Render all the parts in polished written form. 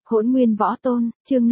Hỗn Nguyên Võ Tôn, chương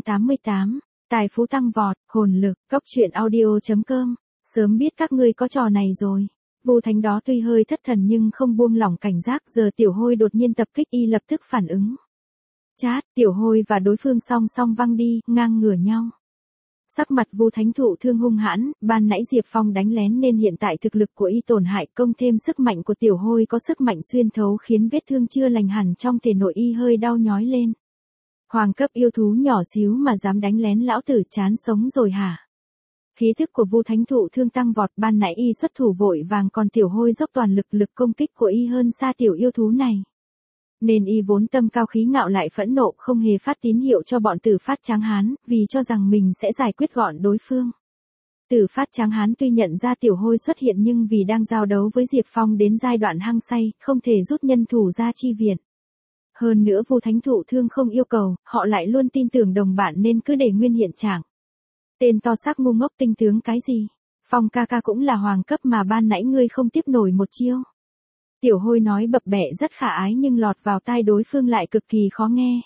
588, tài phú tăng vọt, hồn lực, cốc truyện audio.com, sớm biết các ngươi có trò này rồi. Vu Thánh đó tuy hơi thất thần nhưng không buông lỏng cảnh giác, giờ Tiểu Hôi đột nhiên tập kích y lập tức phản ứng. Chát, Tiểu Hôi và đối phương song song văng đi, ngang ngửa nhau. Sắc mặt Vu Thánh thụ thương hung hãn, ban nãy Diệp Phong đánh lén nên hiện tại thực lực của y tổn hại, công thêm sức mạnh của Tiểu Hôi có sức mạnh xuyên thấu khiến vết thương chưa lành hẳn trong thể nội y hơi đau nhói lên. Hoàng cấp yêu thú nhỏ xíu mà dám đánh lén lão tử, chán sống rồi hả? Khí thức của Vu Thánh thụ thương tăng vọt, ban nãy y xuất thủ vội vàng còn Tiểu Hôi dốc toàn lực công kích của y hơn xa tiểu yêu thú này. Nên y vốn tâm cao khí ngạo lại phẫn nộ, không hề phát tín hiệu cho bọn Tử Phát Tráng Hán, vì cho rằng mình sẽ giải quyết gọn đối phương. Tử Phát Tráng Hán tuy nhận ra Tiểu Hôi xuất hiện nhưng vì đang giao đấu với Diệp Phong đến giai đoạn hăng say, không thể rút nhân thủ ra chi viện. Hơn nữa Vu Thánh thụ thương không yêu cầu, họ lại luôn tin tưởng đồng bạn nên cứ để nguyên hiện trạng. Tên to xác ngu ngốc tinh tướng cái gì? Phong ca ca cũng là hoàng cấp mà ban nãy ngươi không tiếp nổi một chiêu. Tiểu Hôi nói bập bẹ rất khả ái nhưng lọt vào tai đối phương lại cực kỳ khó nghe.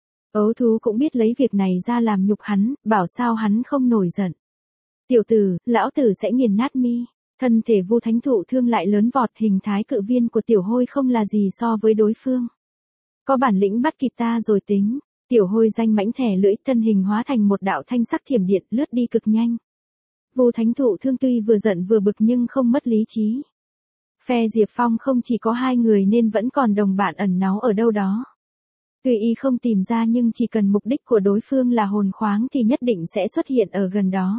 Ấu thú cũng biết lấy việc này ra làm nhục hắn, bảo sao hắn không nổi giận. Tiểu tử, lão tử sẽ nghiền nát mi. Thân thể Vu Thánh thụ thương lại lớn vọt, hình thái cự viên của Tiểu Hôi không là gì so với đối phương. Có bản lĩnh bắt kịp ta rồi tính. Tiểu Hôi danh mãnh thẻ lưỡi, thân hình hóa thành một đạo thanh sắc thiểm điện lướt đi cực nhanh. Vu Thánh thụ thương tuy vừa giận vừa bực nhưng không mất lý trí. Phe Diệp Phong không chỉ có hai người nên vẫn còn đồng bạn ẩn náu ở đâu đó. Tuy y không tìm ra nhưng chỉ cần mục đích của đối phương là hồn khoáng thì nhất định sẽ xuất hiện ở gần đó.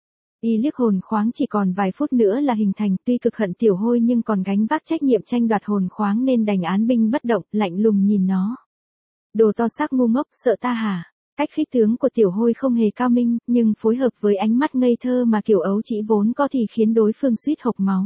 Y liếc hồn khoáng chỉ còn vài phút nữa là hình thành, tuy cực hận Tiểu Hôi nhưng còn gánh vác trách nhiệm tranh đoạt hồn khoáng nên đành án binh bất động, lạnh lùng nhìn nó. Đồ to xác ngu ngốc, sợ ta hả? Cách khích tướng của Tiểu Hôi không hề cao minh, nhưng phối hợp với ánh mắt ngây thơ mà kiểu ấu trĩ vốn có thì khiến đối phương suýt hộc máu.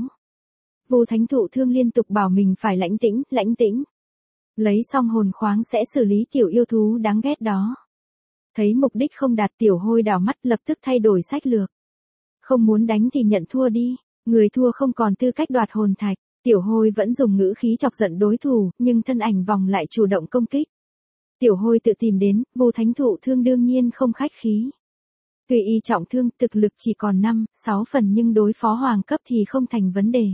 Vu Thánh thụ thương liên tục bảo mình phải lãnh tĩnh. Lấy xong hồn khoáng sẽ xử lý tiểu yêu thú đáng ghét đó. Thấy mục đích không đạt, Tiểu Hôi đảo mắt lập tức thay đổi sách lược. Không muốn đánh thì nhận thua đi, người thua không còn tư cách đoạt hồn thạch. Tiểu Hôi vẫn dùng ngữ khí chọc giận đối thủ, nhưng thân ảnh vòng lại chủ động công kích. Tiểu Hôi tự tìm đến, Vu Thánh thụ thương đương nhiên không khách khí. Tuy y trọng thương, thực lực chỉ còn 5-6 phần nhưng đối phó hoàng cấp thì không thành vấn đề.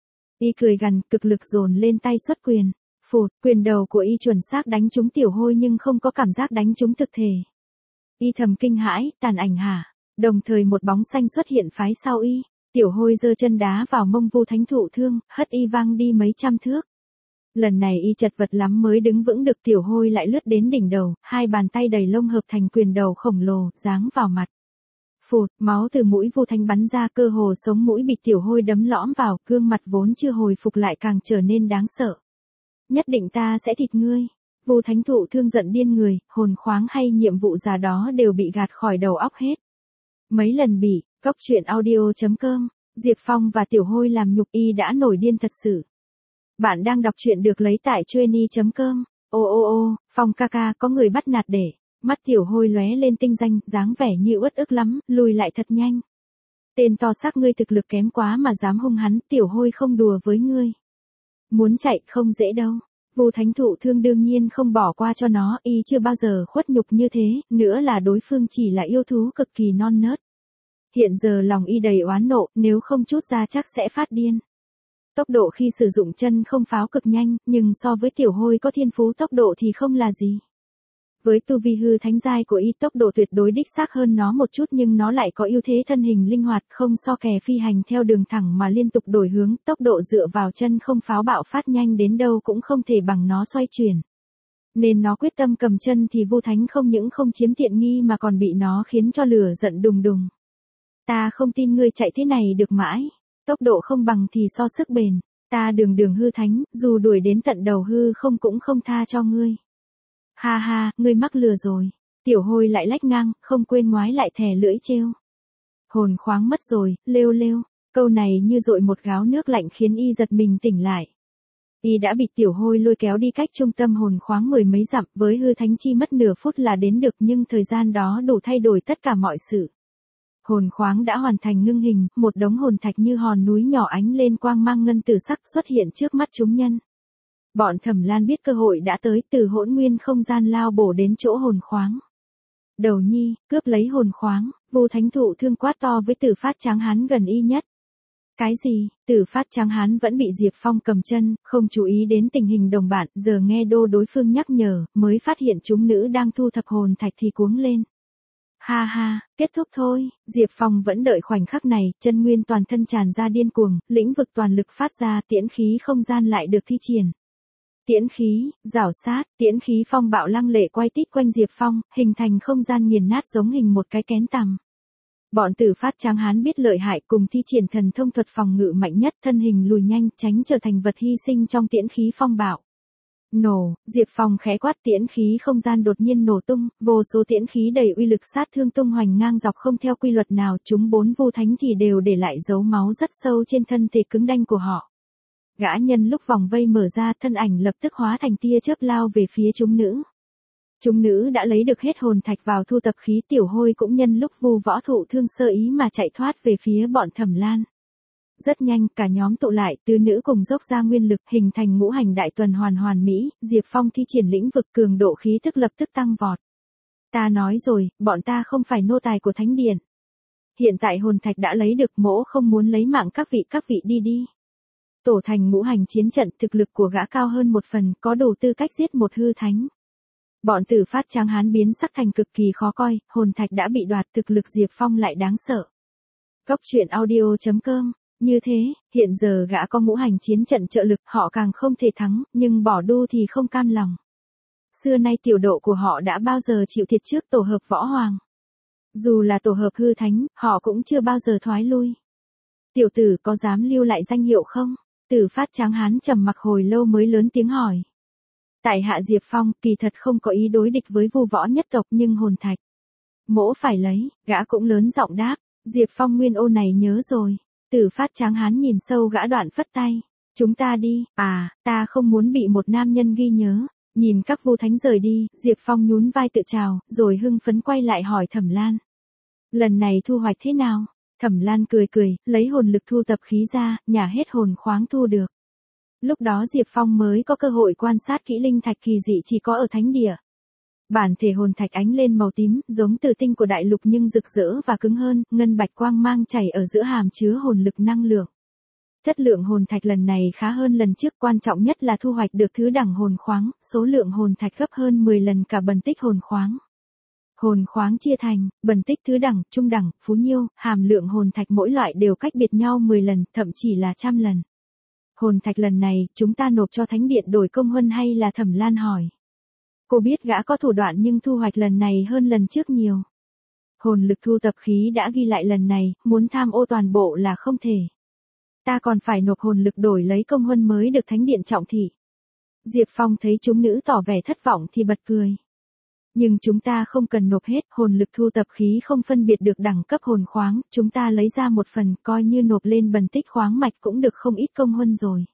Y cười gằn, cực lực dồn lên tay xuất quyền. Phụt, quyền đầu của y chuẩn xác đánh trúng Tiểu Hôi nhưng không có cảm giác đánh trúng thực thể. Y thầm kinh hãi, tàn ảnh hả? Đồng thời một bóng xanh xuất hiện phái sau y. Tiểu Hôi giơ chân đá vào mông Vu Thánh thụ thương, hất y văng đi mấy trăm thước. Lần này y chật vật lắm mới đứng vững được. Tiểu Hôi lại lướt đến đỉnh đầu, hai bàn tay đầy lông hợp thành quyền đầu khổng lồ, giáng vào mặt. Phụt, máu từ mũi Vu Thánh bắn ra, cơ hồ sống mũi bị Tiểu Hôi đấm lõm vào, gương mặt vốn chưa hồi phục lại càng trở nên đáng sợ. Nhất định ta sẽ thịt ngươi. Vu Thánh thụ thương giận điên người, hồn khoáng hay nhiệm vụ già đó đều bị gạt khỏi đầu óc hết. Mấy lần bị, cốc truyện audio.com, Diệp Phong và Tiểu Hôi làm nhục y đã nổi điên thật sự. Bạn đang đọc truyện được lấy tại Trainy.com. Ô, Phong ca ca, có người bắt nạt để. Mắt Tiểu Hôi lóe lên tinh danh, dáng vẻ như uất ức lắm, lùi lại thật nhanh. Tên to xác ngươi thực lực kém quá mà dám hung hắn, Tiểu Hôi không đùa với ngươi. Muốn chạy không dễ đâu. Vu Thánh thụ thương đương nhiên không bỏ qua cho nó, y chưa bao giờ khuất nhục như thế, nữa là đối phương chỉ là yêu thú cực kỳ non nớt. Hiện giờ lòng y đầy oán nộ, nếu không chút ra chắc sẽ phát điên. Tốc độ khi sử dụng chân không pháo cực nhanh, nhưng so với Tiểu Hôi có thiên phú tốc độ thì không là gì. Với tu vi hư thánh giai của y, tốc độ tuyệt đối đích xác hơn nó một chút nhưng nó lại có ưu thế thân hình linh hoạt, không so kè phi hành theo đường thẳng mà liên tục đổi hướng, tốc độ dựa vào chân không pháo bạo phát nhanh đến đâu cũng không thể bằng nó xoay chuyển. Nên nó quyết tâm cầm chân thì Vu Thánh không những không chiếm tiện nghi mà còn bị nó khiến cho lửa giận đùng đùng. Ta không tin ngươi chạy thế này được mãi, tốc độ không bằng thì so sức bền, ta đường hư thánh, dù đuổi đến tận đầu hư không cũng không tha cho ngươi. Ha ha, ngươi mắc lừa rồi. Tiểu Hôi lại lách ngang, không quên ngoái lại thè lưỡi trêu. Hồn khoáng mất rồi, lêu. Câu này như dội một gáo nước lạnh khiến y giật mình tỉnh lại. Y đã bị Tiểu Hôi lôi kéo đi cách trung tâm hồn khoáng mười mấy dặm, với hư thánh chi mất nửa phút là đến được nhưng thời gian đó đủ thay đổi tất cả mọi sự. Hồn khoáng đã hoàn thành ngưng hình, một đống hồn thạch như hòn núi nhỏ ánh lên quang mang ngân tử sắc xuất hiện trước mắt chúng nhân. Bọn Thẩm Lan biết cơ hội đã tới, từ hỗn nguyên không gian lao bổ đến chỗ hồn khoáng. Đầu nhi, cướp lấy hồn khoáng, Vu Thánh Thụ thương quát to với Tử Phát Tráng Hán gần y nhất. Cái gì? Tử Phát Tráng Hán vẫn bị Diệp Phong cầm chân, không chú ý đến tình hình đồng bạn, giờ nghe đối phương nhắc nhở, mới phát hiện chúng nữ đang thu thập hồn thạch thì cuống lên. Ha ha, kết thúc thôi, Diệp Phong vẫn đợi khoảnh khắc này, chân nguyên toàn thân tràn ra điên cuồng, lĩnh vực toàn lực phát ra, tiễn khí không gian lại được thi triển. Tiễn khí, rảo sát, tiễn khí phong bạo lăng lệ quay tít quanh Diệp Phong, hình thành không gian nghiền nát giống hình một cái kén tằm. Bọn Tử Phát Tráng Hán biết lợi hại, cùng thi triển thần thông thuật phòng ngự mạnh nhất, thân hình lùi nhanh, tránh trở thành vật hy sinh trong tiễn khí phong bạo. Nổ, Diệp Phong khẽ quát, tiễn khí không gian đột nhiên nổ tung, vô số tiễn khí đầy uy lực sát thương tung hoành ngang dọc không theo quy luật nào, chúng bốn Vu Thánh thì đều để lại dấu máu rất sâu trên thân thể cứng đanh của họ. Gã nhân lúc vòng vây mở ra, thân ảnh lập tức hóa thành tia chớp lao về phía chúng nữ. Chúng nữ đã lấy được hết hồn thạch vào thu tập khí, Tiểu Hôi cũng nhân lúc Vu Võ Thụ thương sơ ý mà chạy thoát về phía bọn Thẩm Lan. Rất nhanh, cả nhóm tụ lại, tứ nữ cùng dốc ra nguyên lực, hình thành ngũ hành đại tuần hoàn mỹ, Diệp Phong thi triển lĩnh vực, cường độ khí tức lập tức tăng vọt. Ta nói rồi, bọn ta không phải nô tài của Thánh Điện. Hiện tại hồn thạch đã lấy được, mỗ không muốn lấy mạng các vị đi. Tổ thành ngũ hành chiến trận, thực lực của gã cao hơn một phần, có đủ tư cách giết một hư thánh. Bọn Tử Phát Tráng Hán biến sắc thành cực kỳ khó coi, hồn thạch đã bị đoạt, thực lực Diệp Phong lại đáng sợ. Cốc truyện audio.com. Như thế, hiện giờ gã có ngũ hành chiến trận trợ lực, họ càng không thể thắng, nhưng bỏ đu thì không cam lòng. Xưa nay tiểu độ của họ đã bao giờ chịu thiệt trước tổ hợp võ hoàng. Dù là tổ hợp hư thánh, họ cũng chưa bao giờ thoái lui. Tiểu tử có dám lưu lại danh hiệu không? Tử Phát Tráng Hán trầm mặc hồi lâu mới lớn tiếng hỏi. Tại hạ Diệp Phong, kỳ thật không có ý đối địch với Vu Võ nhất tộc, nhưng hồn thạch mỗ phải lấy, gã cũng lớn giọng đáp. Diệp Phong nguyên ô này nhớ rồi. Tử Phát Tráng Hán nhìn sâu gã, đoạn phất tay. Chúng ta đi, ta không muốn bị một nam nhân ghi nhớ. Nhìn các Vu Thánh rời đi, Diệp Phong nhún vai tự chào, rồi hưng phấn quay lại hỏi Thẩm Lan. Lần này thu hoạch thế nào? Thẩm Lan cười, lấy hồn lực thu tập khí ra, nhả hết hồn khoáng thu được. Lúc đó Diệp Phong mới có cơ hội quan sát kỹ linh thạch kỳ dị chỉ có ở Thánh Địa. Bản thể hồn thạch ánh lên màu tím, giống tử tinh của đại lục nhưng rực rỡ và cứng hơn, ngân bạch quang mang chảy ở giữa hàm chứa hồn lực năng lượng. Chất lượng hồn thạch lần này khá hơn lần trước, quan trọng nhất là thu hoạch được thứ đẳng hồn khoáng, số lượng hồn thạch gấp hơn 10 lần cả bần tích hồn khoáng. Hồn khoáng chia thành bần tích, thứ đẳng, trung đẳng, phú nhiêu, hàm lượng hồn thạch mỗi loại đều cách biệt nhau 10 lần, thậm chỉ là trăm lần. Hồn thạch lần này, chúng ta nộp cho Thánh Điện đổi công huân hay là? Thẩm Lan hỏi. Cô biết gã có thủ đoạn nhưng thu hoạch lần này hơn lần trước nhiều. Hồn lực thu tập khí đã ghi lại lần này, muốn tham ô toàn bộ là không thể. Ta còn phải nộp hồn lực đổi lấy công huân mới được Thánh Điện trọng thị. Diệp Phong thấy chúng nữ tỏ vẻ thất vọng thì bật cười. Nhưng chúng ta không cần nộp hết, hồn lực thu tập khí không phân biệt được đẳng cấp hồn khoáng, chúng ta lấy ra một phần, coi như nộp lên bần tích khoáng mạch cũng được không ít công huân rồi.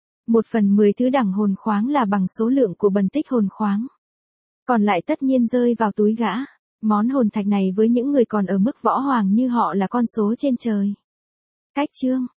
1/10 thứ đẳng hồn khoáng là bằng số lượng của bần tích hồn khoáng. Còn lại tất nhiên rơi vào túi gã. Món hồn thạch này với những người còn ở mức võ hoàng như họ là con số trên trời. Cách chương